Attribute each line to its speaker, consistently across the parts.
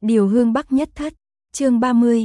Speaker 1: Điều hương Bắc nhất thất, chương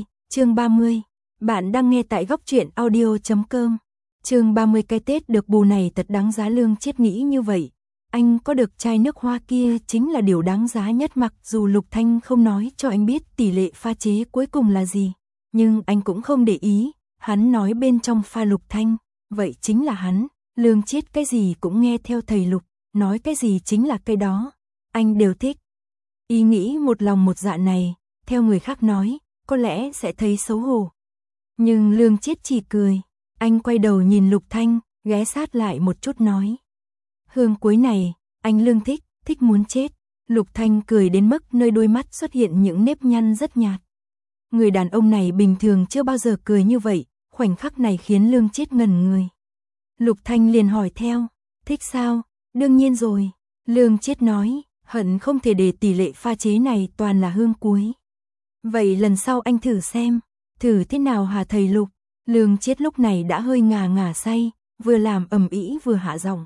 Speaker 1: 30. Bạn đang nghe tại góc truyện audio.com. Chương 30. Cái Tết được bù này thật đáng giá. Lương Chiết nghĩ như vậy. Anh có được chai nước hoa kia chính là điều đáng giá nhất, mặc dù Lục Thanh không nói cho anh biết tỷ lệ pha chế cuối cùng là gì. Nhưng anh cũng không để ý, hắn nói bên trong pha Lục Thanh, vậy chính là hắn. Lương Chiết cái gì cũng nghe theo thầy Lục, nói cái gì chính là cái đó. Anh đều thích. Ý nghĩ một lòng một dạ này, theo người khác nói, có lẽ sẽ thấy xấu hổ. Nhưng Lương Chiết chỉ cười, anh quay đầu nhìn Lục Thanh, ghé sát lại một chút nói. Hương cuối này, anh Lương thích muốn chết. Lục Thanh cười đến mức nơi đôi mắt xuất hiện những nếp nhăn rất nhạt. Người đàn ông này bình thường chưa bao giờ cười như vậy, khoảnh khắc này khiến Lương Chiết ngẩn người. Lục Thanh liền hỏi theo, thích sao? Đương nhiên rồi. Lương Chiết nói, hận không thể để tỷ lệ pha chế này toàn là hương cuối. Vậy lần sau anh thử xem, thử thế nào hả thầy Lục? Lương Chiết lúc này đã hơi ngà say, vừa làm ầm ĩ vừa hạ giọng.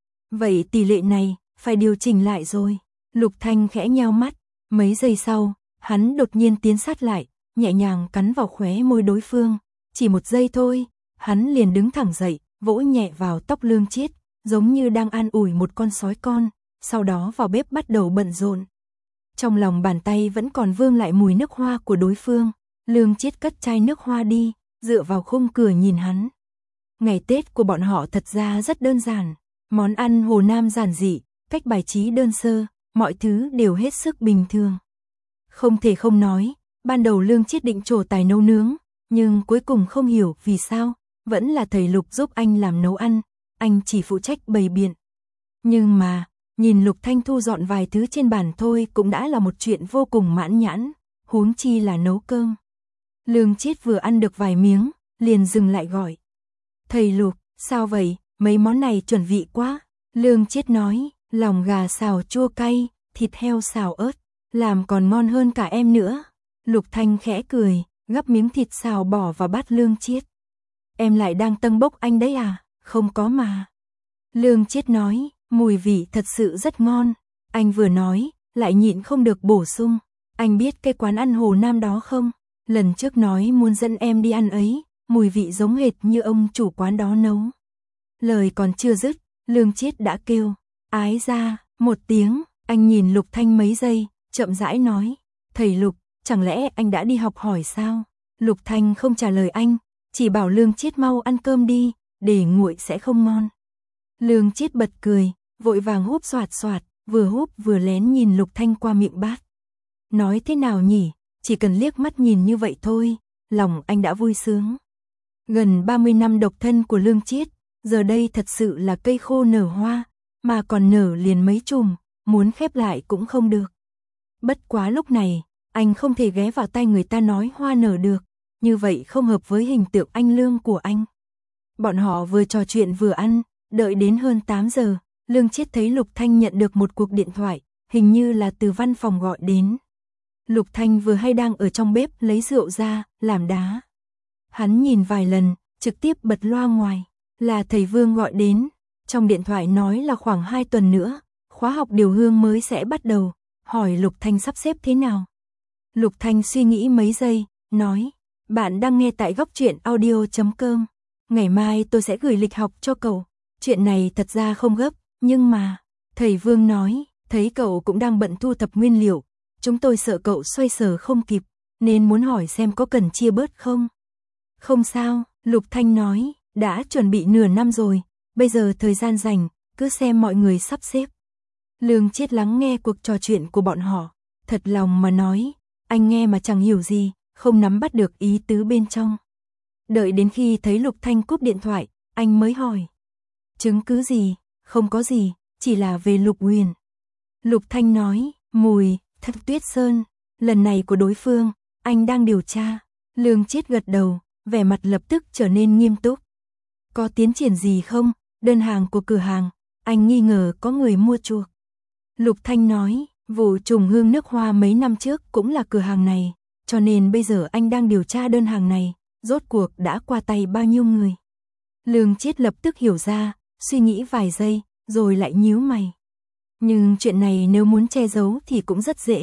Speaker 1: Vậy tỷ lệ này, phải điều chỉnh lại rồi. Lục Thanh khẽ nheo mắt, mấy giây sau, hắn đột nhiên tiến sát lại, nhẹ nhàng cắn vào khóe môi đối phương. Chỉ một giây thôi, hắn liền đứng thẳng dậy, vỗ nhẹ vào tóc Lương Chiết, giống như đang an ủi một con sói con, sau đó vào bếp bắt đầu bận rộn. Trong lòng bàn tay vẫn còn vương lại mùi nước hoa của đối phương. Lương Chiết cất chai nước hoa đi, dựa vào khung cửa nhìn hắn. Ngày Tết của bọn họ thật ra rất đơn giản, món ăn Hồ Nam giản dị, cách bài trí đơn sơ, mọi thứ đều hết sức bình thường. Không thể không nói, ban đầu Lương Chiết định trổ tài nấu nướng, nhưng cuối cùng không hiểu vì sao, vẫn là thầy Lục giúp anh làm nấu ăn, anh chỉ phụ trách bày biện. Nhưng mà, nhìn Lục Thanh thu dọn vài thứ trên bàn thôi cũng đã là một chuyện vô cùng mãn nhãn, huống chi là nấu cơm. Lương Chiết vừa ăn được vài miếng, liền dừng lại gọi. Thầy Lục, sao vậy, mấy món này chuẩn vị quá. Lương Chiết nói, lòng gà xào chua cay, thịt heo xào ớt, làm còn ngon hơn cả em nữa. Lục Thanh khẽ cười, gắp miếng thịt xào bỏ vào bát Lương Chiết. Em lại đang tâng bốc anh đấy à? Không có mà. Lương Chiết nói, mùi vị thật sự rất ngon. Anh vừa nói, lại nhịn không được bổ sung. Anh biết cái quán ăn Hồ Nam đó không? Lần trước nói muốn dẫn em đi ăn ấy, mùi vị giống hệt như ông chủ quán đó nấu. Lời còn chưa dứt, Lương Chiết đã kêu, ái ra, một tiếng. Anh nhìn Lục Thanh mấy giây, chậm rãi nói, thầy Lục, chẳng lẽ anh đã đi học hỏi sao? Lục Thanh không trả lời anh, chỉ bảo Lương Chiết mau ăn cơm đi, để nguội sẽ không ngon. Lương Chiết bật cười, vội vàng húp xoạt, vừa húp vừa lén nhìn Lục Thanh qua miệng bát. Nói thế nào nhỉ, chỉ cần liếc mắt nhìn như vậy thôi, lòng anh đã vui sướng. Gần 30 năm độc thân của Lương Chiết, giờ đây thật sự là cây khô nở hoa, mà còn nở liền mấy chùm, muốn khép lại cũng không được. Bất quá lúc này, anh không thể ghé vào tai người ta nói hoa nở được, như vậy không hợp với hình tượng anh Lương của anh. Bọn họ vừa trò chuyện vừa ăn, đợi đến hơn 8 giờ, Lương Chiết thấy Lục Thanh nhận được một cuộc điện thoại, hình như là từ văn phòng gọi đến. Lục Thanh vừa hay đang ở trong bếp lấy rượu ra, làm đá. Hắn nhìn vài lần, trực tiếp bật loa ngoài, là thầy Vương gọi đến. Trong điện thoại nói là khoảng 2 tuần nữa, khóa học điều hương mới sẽ bắt đầu, hỏi Lục Thanh sắp xếp thế nào. Lục Thanh suy nghĩ mấy giây, nói, bạn đang nghe tại góc truyện audio.com. Ngày mai tôi sẽ gửi lịch học cho cậu. Chuyện này thật ra không gấp, nhưng mà, thầy Vương nói, thấy cậu cũng đang bận thu thập nguyên liệu. Chúng tôi sợ cậu xoay sở không kịp, nên muốn hỏi xem có cần chia bớt không? Không sao, Lục Thanh nói, đã chuẩn bị nửa năm rồi, bây giờ thời gian rảnh, cứ xem mọi người sắp xếp. Lương Chiết lắng nghe cuộc trò chuyện của bọn họ, thật lòng mà nói, anh nghe mà chẳng hiểu gì, không nắm bắt được ý tứ bên trong. Đợi đến khi thấy Lục Thanh cúp điện thoại, anh mới hỏi. Chứng cứ gì? Không có gì, chỉ là về Lục Huyền. Lục Thanh nói, mùi Thất Tuyết Sơn, lần này của đối phương, anh đang điều tra. Lương Chiết gật đầu, vẻ mặt lập tức trở nên nghiêm túc. Có tiến triển gì không? Đơn hàng của cửa hàng, anh nghi ngờ có người mua chuộc. Lục Thanh nói, vụ trùng hương nước hoa mấy năm trước cũng là cửa hàng này, cho nên bây giờ anh đang điều tra đơn hàng này, rốt cuộc đã qua tay bao nhiêu người. Lương Chiết lập tức hiểu ra, suy nghĩ vài giây, rồi lại nhíu mày. Nhưng chuyện này nếu muốn che giấu thì cũng rất dễ,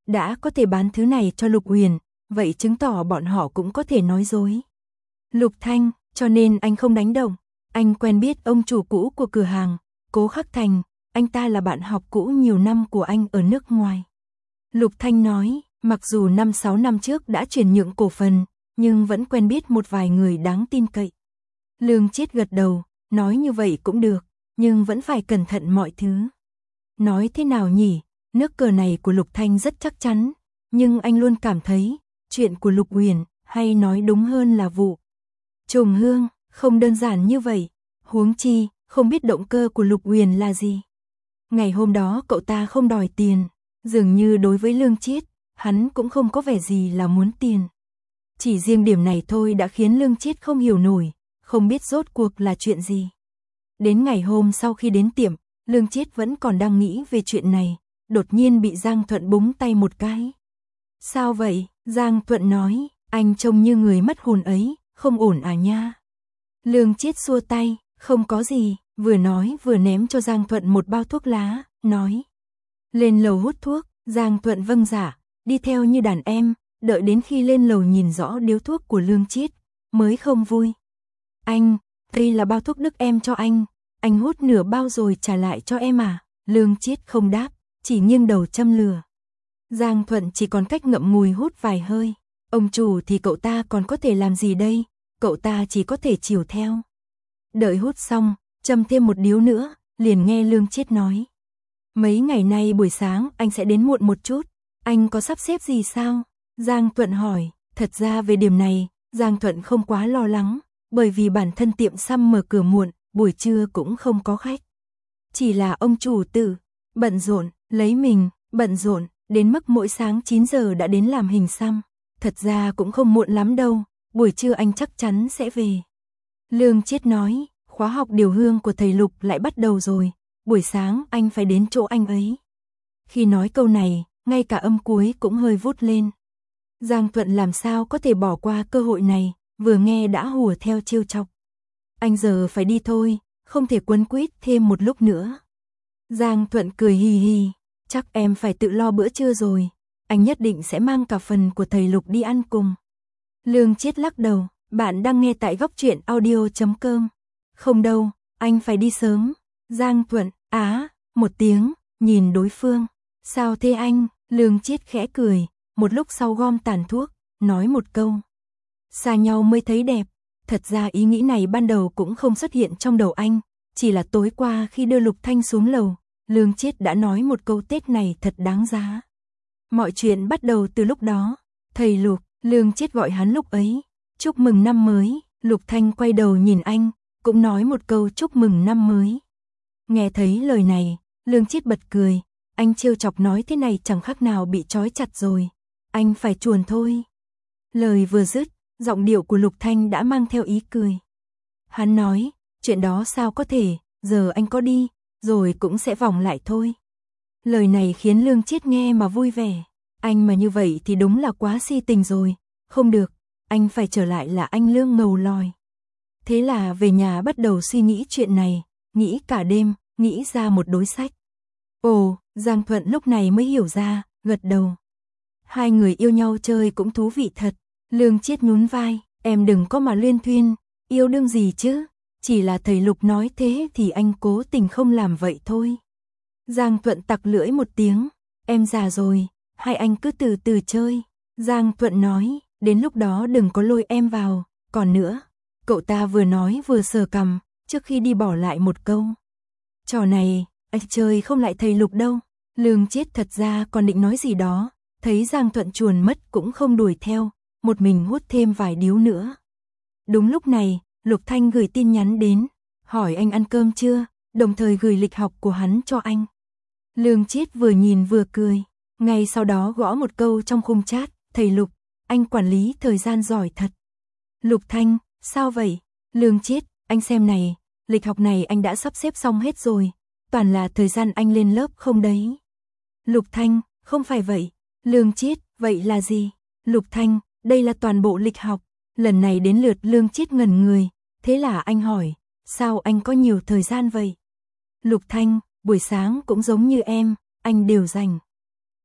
Speaker 1: đã có thể bán thứ này cho Lục Huyền, vậy chứng tỏ bọn họ cũng có thể nói dối. Lục Thanh, cho nên anh không đánh động. Anh quen biết ông chủ cũ của cửa hàng, Cố Khắc Thành, anh ta là bạn học cũ nhiều năm của anh ở nước ngoài. Lục Thanh nói, mặc dù 5-6 năm trước đã chuyển nhượng cổ phần, nhưng vẫn quen biết một vài người đáng tin cậy. Lương Chiết gật đầu, nói như vậy cũng được, nhưng vẫn phải cẩn thận mọi thứ. Nói thế nào nhỉ, nước cờ này của Lục Thanh rất chắc chắn, nhưng anh luôn cảm thấy, chuyện của Lục Huyền, hay nói đúng hơn là vụ Trùng Hương, không đơn giản như vậy, huống chi, không biết động cơ của Lục Huyền là gì. Ngày hôm đó cậu ta không đòi tiền, dường như đối với Lương Chiết, hắn cũng không có vẻ gì là muốn tiền. Chỉ riêng điểm này thôi đã khiến Lương Chiết không hiểu nổi, không biết rốt cuộc là chuyện gì. Đến ngày hôm sau khi đến tiệm, Lương Chiết vẫn còn đang nghĩ về chuyện này, đột nhiên bị Giang Thuận búng tay một cái. Sao vậy? Giang Thuận nói, anh trông như người mất hồn ấy, không ổn à nha. Lương Chiết xua tay, không có gì, vừa nói vừa ném cho Giang Thuận một bao thuốc lá, nói. Lên lầu hút thuốc, Giang Thuận vâng dạ, đi theo như đàn em, đợi đến khi lên lầu nhìn rõ điếu thuốc của Lương Chiết, mới không vui. Anh, đây là bao thuốc đức em cho anh hút nửa bao rồi trả lại cho em à? Lương Chiết không đáp, chỉ nghiêng đầu châm lửa. Giang Thuận chỉ còn cách ngậm ngùi hút vài hơi, ông chủ thì cậu ta còn có thể làm gì đây, cậu ta chỉ có thể chiều theo. Đợi hút xong, châm thêm một điếu nữa, liền nghe Lương Chiết nói. Mấy ngày nay buổi sáng anh sẽ đến muộn một chút, anh có sắp xếp gì sao? Giang Thuận hỏi, thật ra về điểm này, Giang Thuận không quá lo lắng, bởi vì bản thân tiệm xăm mở cửa muộn, buổi trưa cũng không có khách. Chỉ là ông chủ tự bận rộn, lấy mình, bận rộn, đến mức mỗi sáng 9 giờ đã đến làm hình xăm. Thật ra cũng không muộn lắm đâu, buổi trưa anh chắc chắn sẽ về. Lương Chiết nói, khóa học điều hương của thầy Lục lại bắt đầu rồi, buổi sáng anh phải đến chỗ anh ấy. Khi nói câu này, ngay cả âm cuối cũng hơi vút lên. Giang Thuận làm sao có thể bỏ qua cơ hội này, vừa nghe đã hùa theo trêu chọc. Anh giờ phải đi thôi, không thể quấn quýt thêm một lúc nữa. Giang Thuận cười hì hì, chắc em phải tự lo bữa trưa rồi, anh nhất định sẽ mang cả phần của thầy Lục đi ăn cùng. Lương Chiết lắc đầu, bạn đang nghe tại góc truyện audio.com. Không đâu, anh phải đi sớm. Giang Thuận, một tiếng, nhìn đối phương. Sao thế anh? Lương Chiết khẽ cười, một lúc sau gom tàn thuốc, nói một câu. Xa nhau mới thấy đẹp. Thật ra ý nghĩ này ban đầu cũng không xuất hiện trong đầu anh, chỉ là tối qua khi đưa Lục Thanh xuống lầu, Lương Chiết đã nói một câu Tết này thật đáng giá. Mọi chuyện bắt đầu từ lúc đó. Thầy Lục, Lương Chiết gọi hắn lúc ấy. Chúc mừng năm mới. Lục Thanh quay đầu nhìn anh, cũng nói một câu chúc mừng năm mới. Nghe thấy lời này, Lương Chiết bật cười. Anh trêu chọc nói thế này chẳng khác nào bị trói chặt rồi. Anh phải chuồn thôi. Lời vừa dứt, giọng điệu của Lục Thanh đã mang theo ý cười. Hắn nói, chuyện đó sao có thể, giờ anh có đi, rồi cũng sẽ vòng lại thôi. Lời này khiến Lương Chiết nghe mà vui vẻ. Anh mà như vậy thì đúng là quá si tình rồi. Không được, anh phải trở lại là anh Lương ngầu lòi. Thế là về nhà bắt đầu suy nghĩ chuyện này, nghĩ cả đêm, nghĩ ra một đối sách. Ồ, Giang Thuận lúc này mới hiểu ra, gật đầu. Hai người yêu nhau chơi cũng thú vị thật. Lương Chiết nhún vai, em đừng có mà luyên thuyên, yêu đương gì chứ, chỉ là thầy Lục nói thế thì anh cố tình không làm vậy thôi. Giang Thuận tặc lưỡi một tiếng, em già rồi, hai anh cứ từ từ chơi. Giang Thuận nói, đến lúc đó đừng có lôi em vào, còn nữa, cậu ta vừa nói vừa sờ cằm, trước khi đi bỏ lại một câu. Trò này, anh chơi không lại thầy Lục đâu. Lương Chiết thật ra còn định nói gì đó, thấy Giang Thuận chuồn mất cũng không đuổi theo, một mình hút thêm vài điếu nữa. Đúng lúc này, Lục Thanh gửi tin nhắn đến, hỏi anh ăn cơm chưa, đồng thời gửi lịch học của hắn cho anh. Lương Chiết vừa nhìn vừa cười, ngay sau đó gõ một câu trong khung chat, thầy Lục, anh quản lý thời gian giỏi thật. Lục Thanh, sao vậy? Lương Chiết, anh xem này, lịch học này anh đã sắp xếp xong hết rồi, toàn là thời gian anh lên lớp không đấy. Lục Thanh, không phải vậy. Lương Chiết, vậy là gì? Lục Thanh, đây là toàn bộ lịch học. Lần này đến lượt Lương Chiết ngẩn người, thế là anh hỏi, sao anh có nhiều thời gian vậy? Lục Thanh, buổi sáng cũng giống như em, anh đều dành.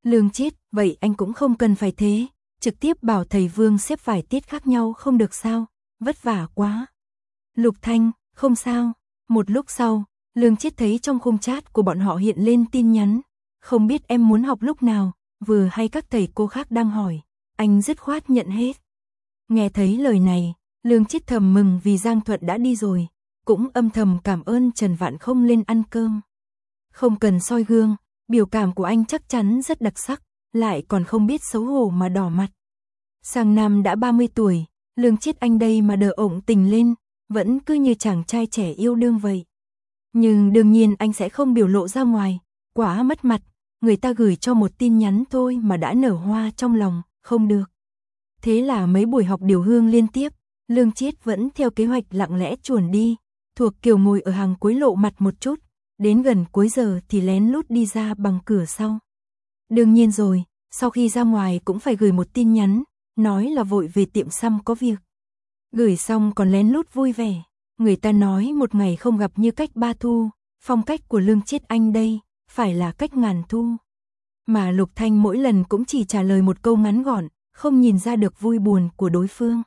Speaker 1: Lương Chiết, vậy anh cũng không cần phải thế, trực tiếp bảo thầy Vương xếp vài tiết khác nhau không được sao, vất vả quá. Lục Thanh, không sao. Một lúc sau, Lương Chiết thấy trong khung chat của bọn họ hiện lên tin nhắn, không biết em muốn học lúc nào, vừa hay các thầy cô khác đang hỏi, anh dứt khoát nhận hết. Nghe thấy lời này, Lương Chiết thầm mừng vì Giang Thuận đã đi rồi, cũng âm thầm cảm ơn Trần Vạn không lên ăn cơm. Không cần soi gương, biểu cảm của anh chắc chắn rất đặc sắc, lại còn không biết xấu hổ mà đỏ mặt. Sang năm đã 30 tuổi, Lương Chiết anh đây mà đờ ổng tình lên, vẫn cứ như chàng trai trẻ yêu đương vậy. Nhưng đương nhiên anh sẽ không biểu lộ ra ngoài, quá mất mặt, người ta gửi cho một tin nhắn thôi mà đã nở hoa trong lòng, không được. Thế là mấy buổi học điều hương liên tiếp, Lương Chiết vẫn theo kế hoạch lặng lẽ chuồn đi, thuộc kiểu ngồi ở hàng cuối lộ mặt một chút, đến gần cuối giờ thì lén lút đi ra bằng cửa sau. Đương nhiên rồi, sau khi ra ngoài cũng phải gửi một tin nhắn, nói là vội về tiệm xăm có việc. Gửi xong còn lén lút vui vẻ, người ta nói một ngày không gặp như cách 3 thu, phong cách của Lương Chiết anh đây, phải là cách ngàn thu. Mà Lục Thanh mỗi lần cũng chỉ trả lời một câu ngắn gọn, không nhìn ra được vui buồn của đối phương.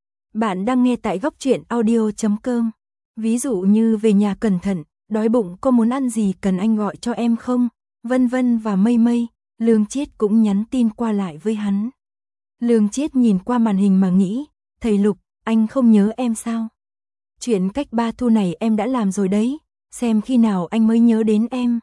Speaker 1: Bạn đang nghe tại góc truyện audio.com. Ví dụ như về nhà cẩn thận, đói bụng có muốn ăn gì cần anh gọi cho em không, vân vân và mây mây, Lương Chiết cũng nhắn tin qua lại với hắn. Lương Chiết nhìn qua màn hình mà nghĩ, thầy Lục, anh không nhớ em sao? Chuyện cách 3 thu này em đã làm rồi đấy, xem khi nào anh mới nhớ đến em.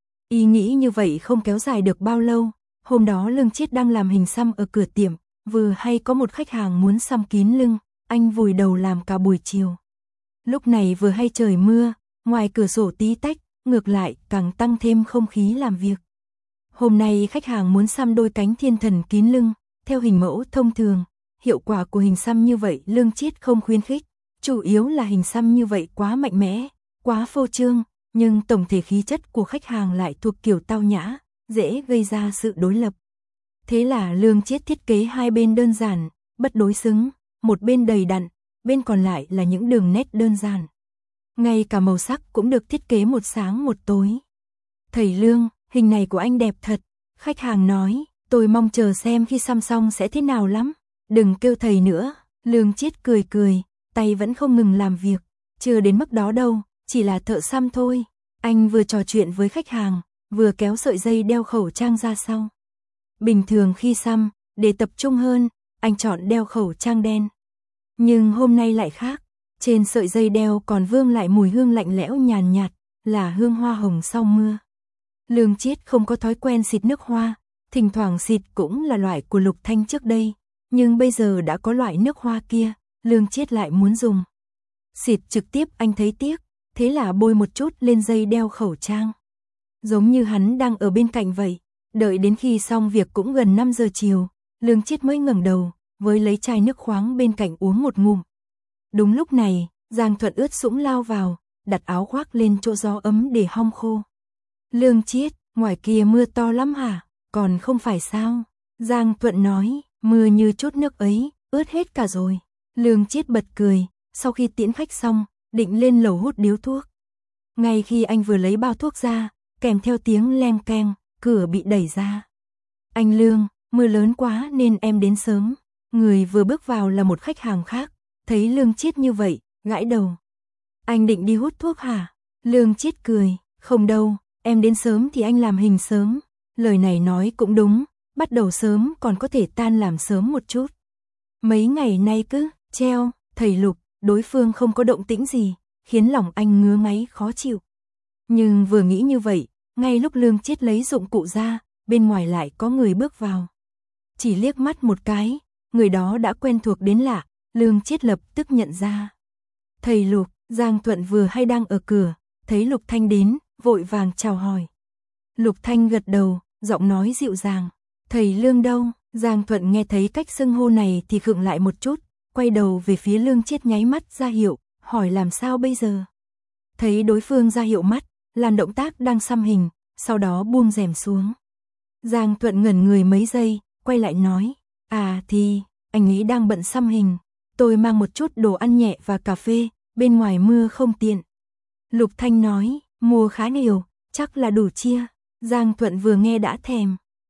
Speaker 1: Ý nghĩ như vậy không kéo dài được bao lâu, hôm đó Lương Chiết đang làm hình xăm ở cửa tiệm, vừa hay có một khách hàng muốn xăm kín lưng, anh vùi đầu làm cả buổi chiều. Lúc này vừa hay trời mưa, ngoài cửa sổ tí tách, ngược lại càng tăng thêm không khí làm việc. Hôm nay khách hàng muốn xăm đôi cánh thiên thần kín lưng, theo hình mẫu thông thường, hiệu quả của hình xăm như vậy Lương Chiết không khuyến khích, chủ yếu là hình xăm như vậy quá mạnh mẽ, quá phô trương, nhưng tổng thể khí chất của khách hàng lại thuộc kiểu tao nhã, dễ gây ra sự đối lập. Thế là Lương Chiết thiết kế hai bên đơn giản, bất đối xứng, một bên đầy đặn, bên còn lại là những đường nét đơn giản. Ngay cả màu sắc cũng được thiết kế một sáng một tối. Thầy Lương, hình này của anh đẹp thật, khách hàng nói, tôi mong chờ xem khi xăm xong sẽ thế nào lắm, đừng kêu thầy nữa. Lương Chiết cười cười, tay vẫn không ngừng làm việc, chưa đến mức đó đâu, chỉ là thợ xăm thôi. Anh vừa trò chuyện với khách hàng, vừa kéo sợi dây đeo khẩu trang ra sau. Bình thường khi xăm, để tập trung hơn, anh chọn đeo khẩu trang đen. Nhưng hôm nay lại khác, trên sợi dây đeo còn vương lại mùi hương lạnh lẽo nhàn nhạt, là hương hoa hồng sau mưa. Lương Chiết không có thói quen xịt nước hoa, thỉnh thoảng xịt cũng là loại của Lục Thanh trước đây, nhưng bây giờ đã có loại nước hoa kia, Lương Chiết lại muốn dùng. Xịt trực tiếp anh thấy tiếc, thế là bôi một chút lên dây đeo khẩu trang. Giống như hắn đang ở bên cạnh vậy, đợi đến khi xong việc cũng gần 5 giờ chiều, Lương Chiết mới ngẩng đầu, với lấy chai nước khoáng bên cạnh uống một ngụm. Đúng lúc này, Giang Thuận ướt sũng lao vào, đặt áo khoác lên chỗ gió ấm để hong khô. Lương Chiết, ngoài kia mưa to lắm hả? Còn không phải sao? Giang Thuận nói, mưa như chút nước ấy, ướt hết cả rồi. Lương Chiết bật cười, sau khi tiễn khách xong, định lên lầu hút điếu thuốc. Ngay khi anh vừa lấy bao thuốc ra, kèm theo tiếng leng keng, cửa bị đẩy ra. Anh Lương, mưa lớn quá nên em đến sớm. Người vừa bước vào là một khách hàng khác, thấy Lương Chiết như vậy, gãi đầu. Anh định đi hút thuốc hả? Lương Chiết cười, không đâu, em đến sớm thì anh làm hình sớm. Lời này nói cũng đúng, bắt đầu sớm còn có thể tan làm sớm một chút. Mấy ngày nay cứ, treo, thầy Lục, đối phương không có động tĩnh gì, khiến lòng anh ngứa ngáy khó chịu. Nhưng vừa nghĩ như vậy, ngay lúc Lương Chiết lấy dụng cụ ra, bên ngoài lại có người bước vào. Chỉ liếc mắt một cái, người đó đã quen thuộc đến lạ, Lương Chiết lập tức nhận ra. Thầy Lục, Giang Thuận vừa hay đang ở cửa, thấy Lục Thanh đến, vội vàng chào hỏi. Lục Thanh gật đầu, giọng nói dịu dàng. Thầy Lương đâu? Giang Thuận nghe thấy cách xưng hô này thì khựng lại một chút, quay đầu về phía Lương Chiết nháy mắt ra hiệu, hỏi làm sao bây giờ? Thấy đối phương ra hiệu mắt, làm động tác đang xăm hình, sau đó buông rèm xuống. Giang Thuận ngẩn người mấy giây, quay lại nói, thì, anh ấy đang bận xăm hình, tôi mang một chút đồ ăn nhẹ và cà phê, bên ngoài mưa không tiện. Lục Thanh nói, mua khá nhiều, chắc là đủ chia. Giang Thuận vừa nghe đã thèm,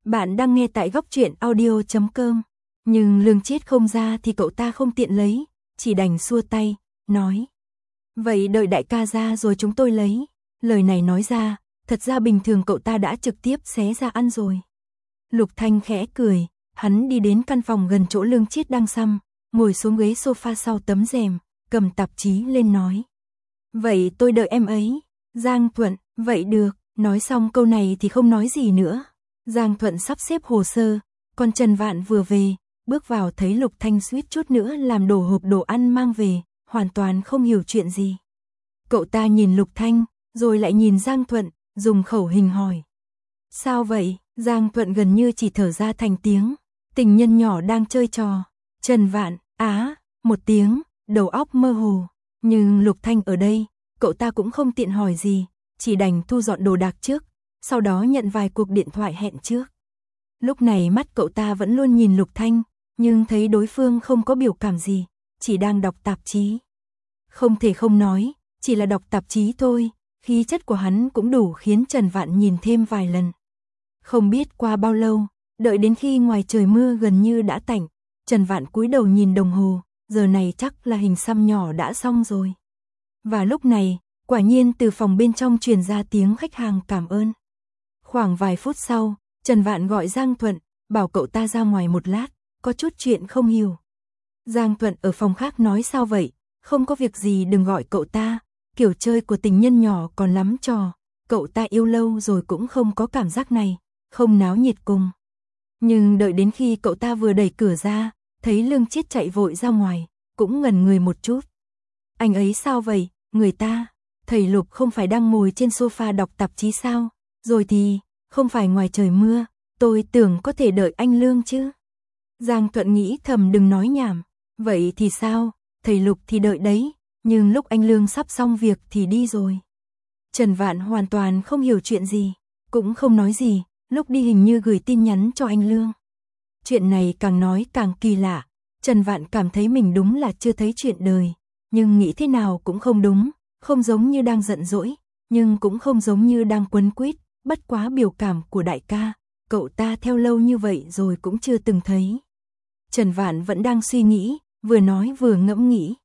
Speaker 1: Bạn đang nghe tại góc truyện audio.com. Nhưng Lương Chiết không ra thì cậu ta không tiện lấy, chỉ đành xua tay, nói. Vậy đợi đại ca ra rồi chúng tôi lấy. Lời này nói ra, thật ra bình thường cậu ta đã trực tiếp xé ra ăn rồi. Lục Thanh khẽ cười, hắn đi đến căn phòng gần chỗ Lương Chiết đang xăm, ngồi xuống ghế sofa sau tấm rèm, cầm tạp chí lên nói. Vậy tôi đợi em ấy. Giang Thuận, vậy được, nói xong câu này thì không nói gì nữa. Giang Thuận sắp xếp hồ sơ, còn Trần Vạn vừa về, bước vào thấy Lục Thanh suýt chút nữa làm đổ hộp đồ ăn mang về, hoàn toàn không hiểu chuyện gì. Cậu ta nhìn Lục Thanh, rồi lại nhìn Giang Thuận, dùng khẩu hình hỏi. Sao vậy? Giang Thuận gần như chỉ thở ra thành tiếng. Tình nhân nhỏ đang chơi trò. Trần Vạn, một tiếng, đầu óc mơ hồ. Nhưng Lục Thanh ở đây, cậu ta cũng không tiện hỏi gì, chỉ đành thu dọn đồ đạc trước, sau đó nhận vài cuộc điện thoại hẹn trước. Lúc này mắt cậu ta vẫn luôn nhìn Lục Thanh, nhưng thấy đối phương không có biểu cảm gì, chỉ đang đọc tạp chí. Không thể không nói, chỉ là đọc tạp chí thôi, khí chất của hắn cũng đủ khiến Trần Vạn nhìn thêm vài lần. Không biết qua bao lâu, đợi đến khi ngoài trời mưa gần như đã tạnh, Trần Vạn cúi đầu nhìn đồng hồ, giờ này chắc là hình xăm nhỏ đã xong rồi. Và lúc này, quả nhiên từ phòng bên trong truyền ra tiếng khách hàng cảm ơn. Khoảng vài phút sau, Trần Vạn gọi Giang Thuận, bảo cậu ta ra ngoài một lát, có chút chuyện không hiểu. Giang Thuận ở phòng khác nói sao vậy, không có việc gì đừng gọi cậu ta, kiểu chơi của tình nhân nhỏ còn lắm trò, cậu ta yêu lâu rồi cũng không có cảm giác này, không náo nhiệt cùng. Nhưng đợi đến khi cậu ta vừa đẩy cửa ra, thấy Lương Chiết chạy vội ra ngoài, cũng ngẩn người một chút. Anh ấy sao vậy, người ta, thầy Lục không phải đang ngồi trên sofa đọc tạp chí sao, rồi thì, không phải ngoài trời mưa, tôi tưởng có thể đợi anh Lương chứ. Giang Thuận nghĩ thầm đừng nói nhảm, vậy thì sao, thầy Lục thì đợi đấy, nhưng lúc anh Lương sắp xong việc thì đi rồi. Trần Vạn hoàn toàn không hiểu chuyện gì, cũng không nói gì, lúc đi hình như gửi tin nhắn cho anh Lương. Chuyện này càng nói càng kỳ lạ, Trần Vạn cảm thấy mình đúng là chưa thấy chuyện đời, nhưng nghĩ thế nào cũng không đúng, không giống như đang giận dỗi, nhưng cũng không giống như đang quấn quýt, bất quá biểu cảm của đại ca, cậu ta theo lâu như vậy rồi cũng chưa từng thấy. Trần Vạn vẫn đang suy nghĩ, vừa nói vừa ngẫm nghĩ.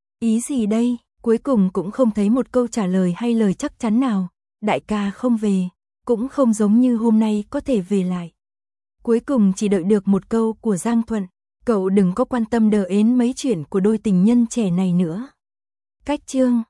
Speaker 1: Ý gì đây, cuối cùng cũng không thấy một câu trả lời hay lời chắc chắn nào, đại ca không về, cũng không giống như hôm nay có thể về lại. Cuối cùng chỉ đợi được một câu của Giang Thuận, cậu đừng có quan tâm đờ ến mấy chuyện của đôi tình nhân trẻ này nữa. Cách chương